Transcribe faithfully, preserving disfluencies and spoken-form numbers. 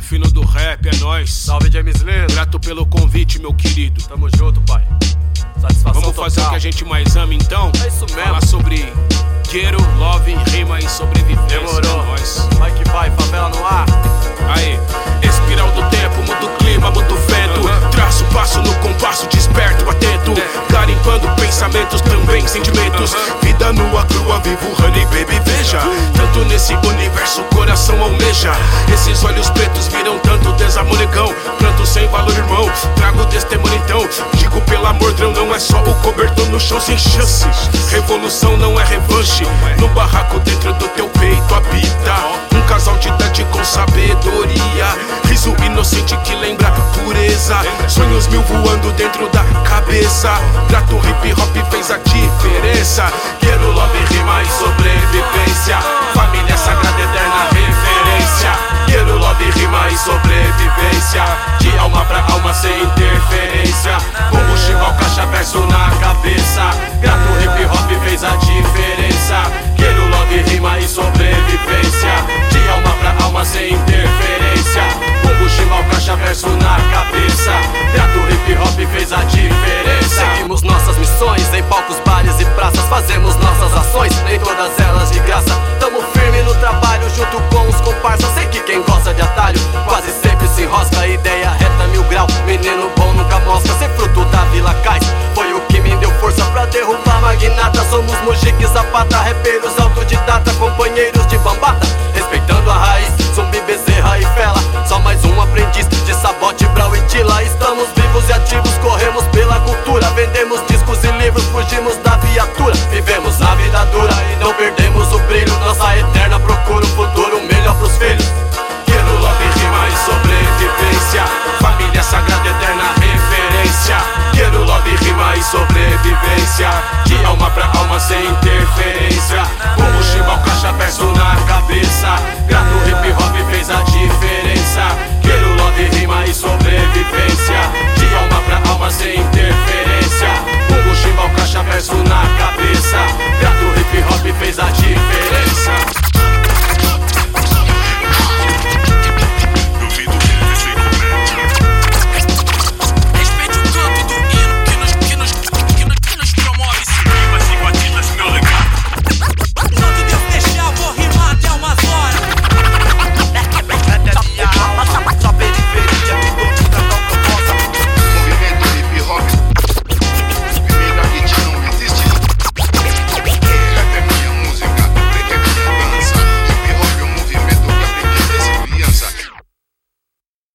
fino do rap, é nóis. Salve, James Lins. Grato pelo convite, meu querido. Tamo junto, pai. Satisfação Vamos fazer total. o que a gente mais ama, então? É isso mesmo. Falar sobre quero, love, rima e sobrevivência. Demorou. É nóis. Vai que vai, favela no ar. Aí, espiral do tempo, muda o clima, muda o vento. Uhum. Traço passo no compasso, desperto, atento. É. Garimpando pensamentos, também sentimentos. Uhum. Vida nua, crua, vivo, honey, baby, veja. Tanto nesse universo, coração almeja. Esses olhos pretos viram tanto desamor, negão. Planto sem valor, irmão. Trago testemunho, então. Digo pelo amor, drão, não é só o cobertor no chão sem chance. Revolução não é revanche. No barraco dentro do teu peito habita um casal de idade com sabedoria. Riso inocente que lembra pureza. Sonhos mil voando dentro da cabeça. Grato hip hop fez a diferença. Quero love, rima e sobrevivência. Família sagrada, eterna referência. Quero love, rima e sobrevivência. De alma pra alma sem interferência. Combustível, caixa, verso na cabeça. Grato hip hop fez a diferença. Quero love, rima e sobrevivência. De alma pra alma sem interferência. Combustível, caixa, verso na cabeça. Grato hip hop fez a diferença. Seguimos nossas missões em palcos, bares e praças. Fazemos nossas ações, nem todas elas de graça. Tamo firme no trabalho junto com os comparsas. Sei que quem gosta de atalho quase sempre se enrosca. Ideia reta mil grau, menino bom nunca mosca. Ser fruto da Vila Cais foi o que me deu força pra derrubar magnata. Somos Mojique, Zapata, rapeiros autodidata, companheiros